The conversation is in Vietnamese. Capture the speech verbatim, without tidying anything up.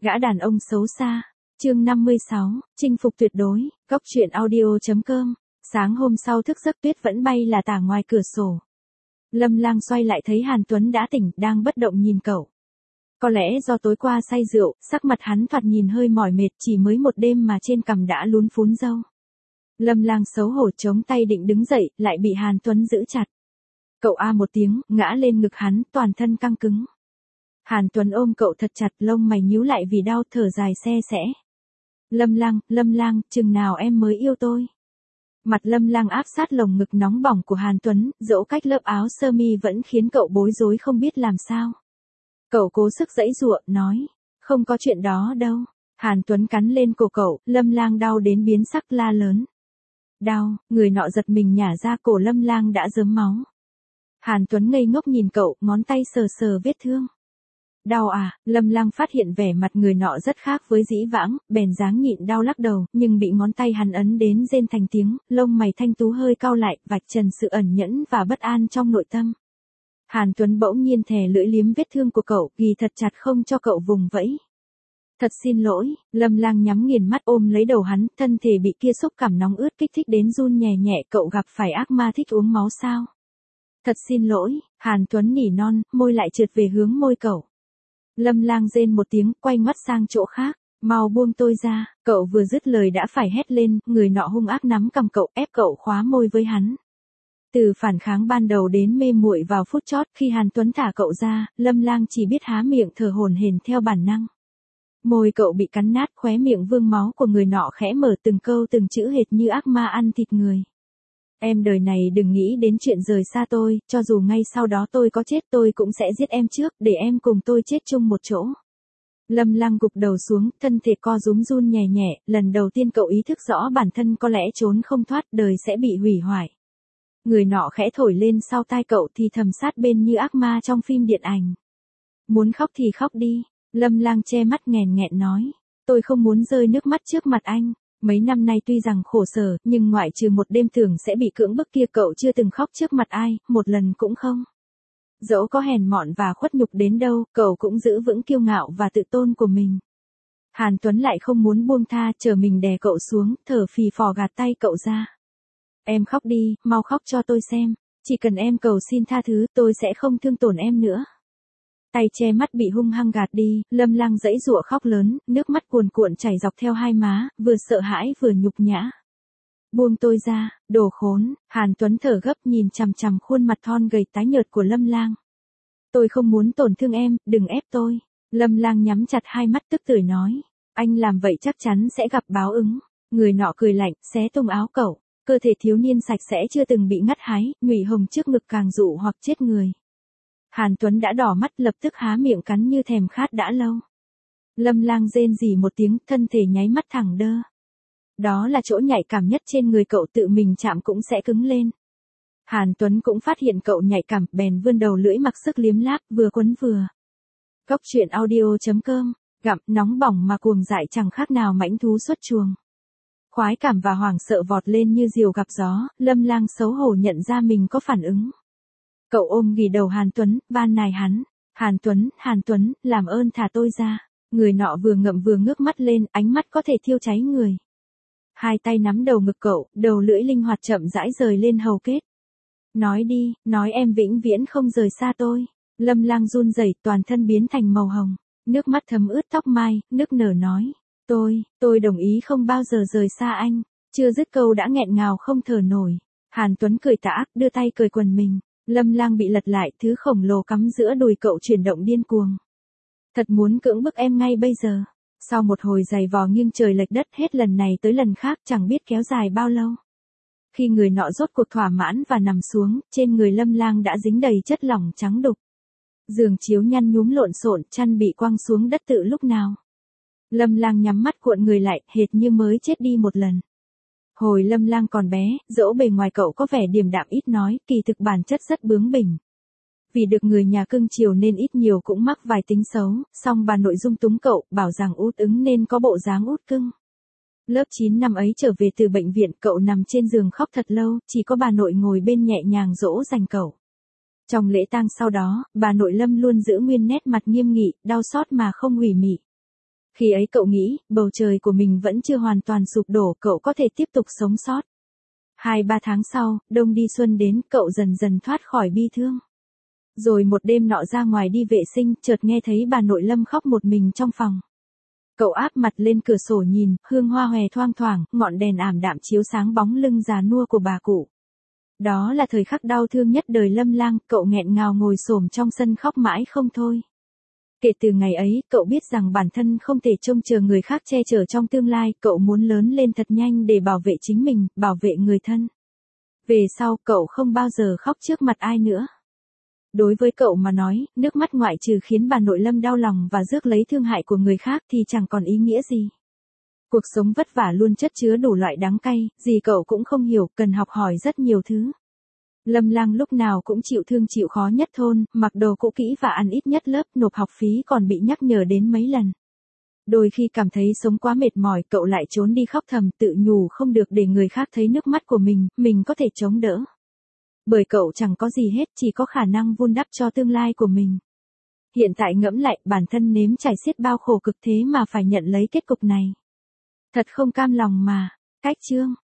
Gã đàn ông xấu xa. Chương năm mươi sáu, chinh phục tuyệt đối. Cốc truyện audio.com. Sáng hôm sau thức giấc tuyết vẫn bay là tả ngoài cửa sổ. Lâm Lang xoay lại thấy Hàn Tuấn đã tỉnh, đang bất động nhìn cậu. Có lẽ do tối qua say rượu, sắc mặt hắn thoạt nhìn hơi mỏi mệt, chỉ mới một đêm mà trên cằm đã lún phún râu. Lâm Lang xấu hổ chống tay định đứng dậy, lại bị Hàn Tuấn giữ chặt. Cậu a một tiếng, ngã lên ngực hắn, toàn thân căng cứng. Hàn Tuấn ôm cậu thật chặt, lông mày nhíu lại vì đau, thở dài se sẽ. Lâm Lang, Lâm Lang, chừng nào em mới yêu tôi? Mặt Lâm Lang áp sát lồng ngực nóng bỏng của Hàn Tuấn, dẫu cách lớp áo sơ mi vẫn khiến cậu bối rối không biết làm sao. Cậu cố sức giãy giụa, nói, không có chuyện đó đâu. Hàn Tuấn cắn lên cổ cậu, Lâm Lang đau đến biến sắc la lớn. Đau, người nọ giật mình nhả ra, cổ Lâm Lang đã rớm máu. Hàn Tuấn ngây ngốc nhìn cậu, ngón tay sờ sờ vết thương. Đau à? Lâm Lang phát hiện vẻ mặt người nọ rất khác với dĩ vãng, bèn dáng nhịn đau lắc đầu, nhưng bị ngón tay hắn ấn đến rên thành tiếng, lông mày thanh tú hơi cau lại, vạch trần sự ẩn nhẫn và bất an trong nội tâm. Hàn Tuấn bỗng nhiên thè lưỡi liếm vết thương của cậu, ghi thật chặt không cho cậu vùng vẫy. Thật xin lỗi. Lâm Lang nhắm nghiền mắt ôm lấy đầu hắn, thân thể bị kia xúc cảm nóng ướt kích thích đến run nhẹ nhẹ, cậu gặp phải ác ma thích uống máu sao? Thật xin lỗi. Hàn Tuấn nỉ non, môi lại trượt về hướng môi cậu. Lâm Lang rên một tiếng, quay mắt sang chỗ khác. Mau buông tôi ra. Cậu vừa dứt lời đã phải hét lên, người nọ hung ác nắm cầm cậu, ép cậu khóa môi với hắn. Từ phản kháng ban đầu đến mê muội vào phút chót, khi Hàn Tuấn thả cậu ra, Lâm Lang chỉ biết há miệng thở hổn hển theo bản năng. Môi cậu bị cắn nát, khóe miệng vương máu của người nọ khẽ mở, từng câu từng chữ hệt như ác ma ăn thịt người. Em đời này đừng nghĩ đến chuyện rời xa tôi, cho dù ngay sau đó tôi có chết tôi cũng sẽ giết em trước, để em cùng tôi chết chung một chỗ. Lâm Lang gục đầu xuống, thân thể co rúm run nhẹ nhẹ, lần đầu tiên cậu ý thức rõ bản thân có lẽ trốn không thoát, đời sẽ bị hủy hoại. Người nọ khẽ thổi lên sau tai cậu thì thầm sát bên như ác ma trong phim điện ảnh. Muốn khóc thì khóc đi. Lâm Lang che mắt nghẹn nghẹn nói. Tôi không muốn rơi nước mắt trước mặt anh. Mấy năm nay tuy rằng khổ sở, nhưng ngoại trừ một đêm tưởng sẽ bị cưỡng bức kia cậu chưa từng khóc trước mặt ai, một lần cũng không. Dẫu có hèn mọn và khuất nhục đến đâu, cậu cũng giữ vững kiêu ngạo và tự tôn của mình. Hàn Tuấn lại không muốn buông tha, chờ mình đè cậu xuống, thở phì phò gạt tay cậu ra. Em khóc đi, mau khóc cho tôi xem. Chỉ cần em cầu xin tha thứ, tôi sẽ không thương tổn em nữa. Tay che mắt bị hung hăng gạt đi, Lâm Lang giãy giụa khóc lớn, nước mắt cuồn cuộn chảy dọc theo hai má, vừa sợ hãi vừa nhục nhã. Buông tôi ra, đồ khốn. Hàn Tuấn thở gấp nhìn chằm chằm khuôn mặt thon gầy tái nhợt của Lâm Lang. Tôi không muốn tổn thương em, đừng ép tôi. Lâm Lang nhắm chặt hai mắt tức tưởi nói. Anh làm vậy chắc chắn sẽ gặp báo ứng. Người nọ cười lạnh, xé tung áo cậu. Cơ thể thiếu niên sạch sẽ chưa từng bị ngắt hái, nhụy hồng trước ngực càng dụ hoặc chết người. Hàn Tuấn đã đỏ mắt, lập tức há miệng cắn như thèm khát đã lâu. Lâm Lang rên rỉ một tiếng, thân thể nháy mắt thẳng đơ. Đó là chỗ nhạy cảm nhất trên người cậu, tự mình chạm cũng sẽ cứng lên. Hàn Tuấn cũng phát hiện cậu nhạy cảm, bèn vươn đầu lưỡi mặc sức liếm láp, vừa quấn vừa. Cốc truyện audio.com. Gặm, nóng bỏng mà cuồng dại chẳng khác nào mãnh thú xuất chuồng. Khoái cảm và hoảng sợ vọt lên như diều gặp gió, Lâm Lang xấu hổ nhận ra mình có phản ứng. Cậu ôm ghì đầu Hàn Tuấn, van nài hắn. Hàn Tuấn, Hàn Tuấn, làm ơn thả tôi ra. Người nọ vừa ngậm vừa ngước mắt lên, ánh mắt có thể thiêu cháy người. Hai tay nắm đầu ngực cậu, đầu lưỡi linh hoạt chậm rãi rời lên hầu kết. Nói đi, nói em vĩnh viễn không rời xa tôi. Lâm Lang run rẩy, toàn thân biến thành màu hồng. Nước mắt thấm ướt tóc mai, nức nở nói. Tôi, tôi đồng ý không bao giờ rời xa anh. Chưa dứt câu đã nghẹn ngào không thở nổi. Hàn Tuấn cười tà ác, đưa tay cởi quần mình. Lâm Lang bị lật lại, thứ khổng lồ cắm giữa đùi cậu chuyển động điên cuồng. Thật muốn cưỡng bức em ngay bây giờ. Sau một hồi giày vò nghiêng trời lệch đất, hết lần này tới lần khác chẳng biết kéo dài bao lâu. Khi người nọ rốt cuộc thỏa mãn và nằm xuống, trên người Lâm Lang đã dính đầy chất lỏng trắng đục. Giường chiếu nhăn nhúm lộn xộn, chăn bị quăng xuống đất tự lúc nào. Lâm Lang nhắm mắt cuộn người lại, hệt như mới chết đi một lần. Hồi Lâm Lang còn bé, dẫu bề ngoài cậu có vẻ điềm đạm ít nói, kỳ thực bản chất rất bướng bỉnh. Vì được người nhà cưng chiều nên ít nhiều cũng mắc vài tính xấu, song bà nội dung túng cậu, bảo rằng út ứng nên có bộ dáng út cưng. Lớp chín năm ấy trở về từ bệnh viện, cậu nằm trên giường khóc thật lâu, chỉ có bà nội ngồi bên nhẹ nhàng dỗ dành cậu. Trong lễ tang sau đó, bà nội Lâm luôn giữ nguyên nét mặt nghiêm nghị, đau xót mà không hủy mị. Khi ấy cậu nghĩ, bầu trời của mình vẫn chưa hoàn toàn sụp đổ, cậu có thể tiếp tục sống sót. Hai ba tháng sau, đông đi xuân đến, cậu dần dần thoát khỏi bi thương. Rồi một đêm nọ ra ngoài đi vệ sinh, chợt nghe thấy bà nội Lâm khóc một mình trong phòng. Cậu áp mặt lên cửa sổ nhìn, hương hoa hòe thoang thoảng, ngọn đèn ảm đạm chiếu sáng bóng lưng già nua của bà cụ. Đó là thời khắc đau thương nhất đời Lâm Lang, cậu nghẹn ngào ngồi xổm trong sân khóc mãi không thôi. Kể từ ngày ấy, cậu biết rằng bản thân không thể trông chờ người khác che chở trong tương lai, cậu muốn lớn lên thật nhanh để bảo vệ chính mình, bảo vệ người thân. Về sau, cậu không bao giờ khóc trước mặt ai nữa. Đối với cậu mà nói, nước mắt ngoại trừ khiến bà nội Lâm đau lòng và rước lấy thương hại của người khác thì chẳng còn ý nghĩa gì. Cuộc sống vất vả luôn chất chứa đủ loại đắng cay, gì cậu cũng không hiểu, cần học hỏi rất nhiều thứ. Lâm Lang lúc nào cũng chịu thương chịu khó nhất thôn, mặc đồ cũ kỹ và ăn ít nhất lớp, nộp học phí còn bị nhắc nhở đến mấy lần. Đôi khi cảm thấy sống quá mệt mỏi, cậu lại trốn đi khóc thầm, tự nhủ không được để người khác thấy nước mắt của mình, mình có thể chống đỡ. Bởi cậu chẳng có gì hết, chỉ có khả năng vun đắp cho tương lai của mình. Hiện tại ngẫm lại, bản thân nếm trải xiết bao khổ cực thế mà phải nhận lấy kết cục này. Thật không cam lòng mà. Cách chương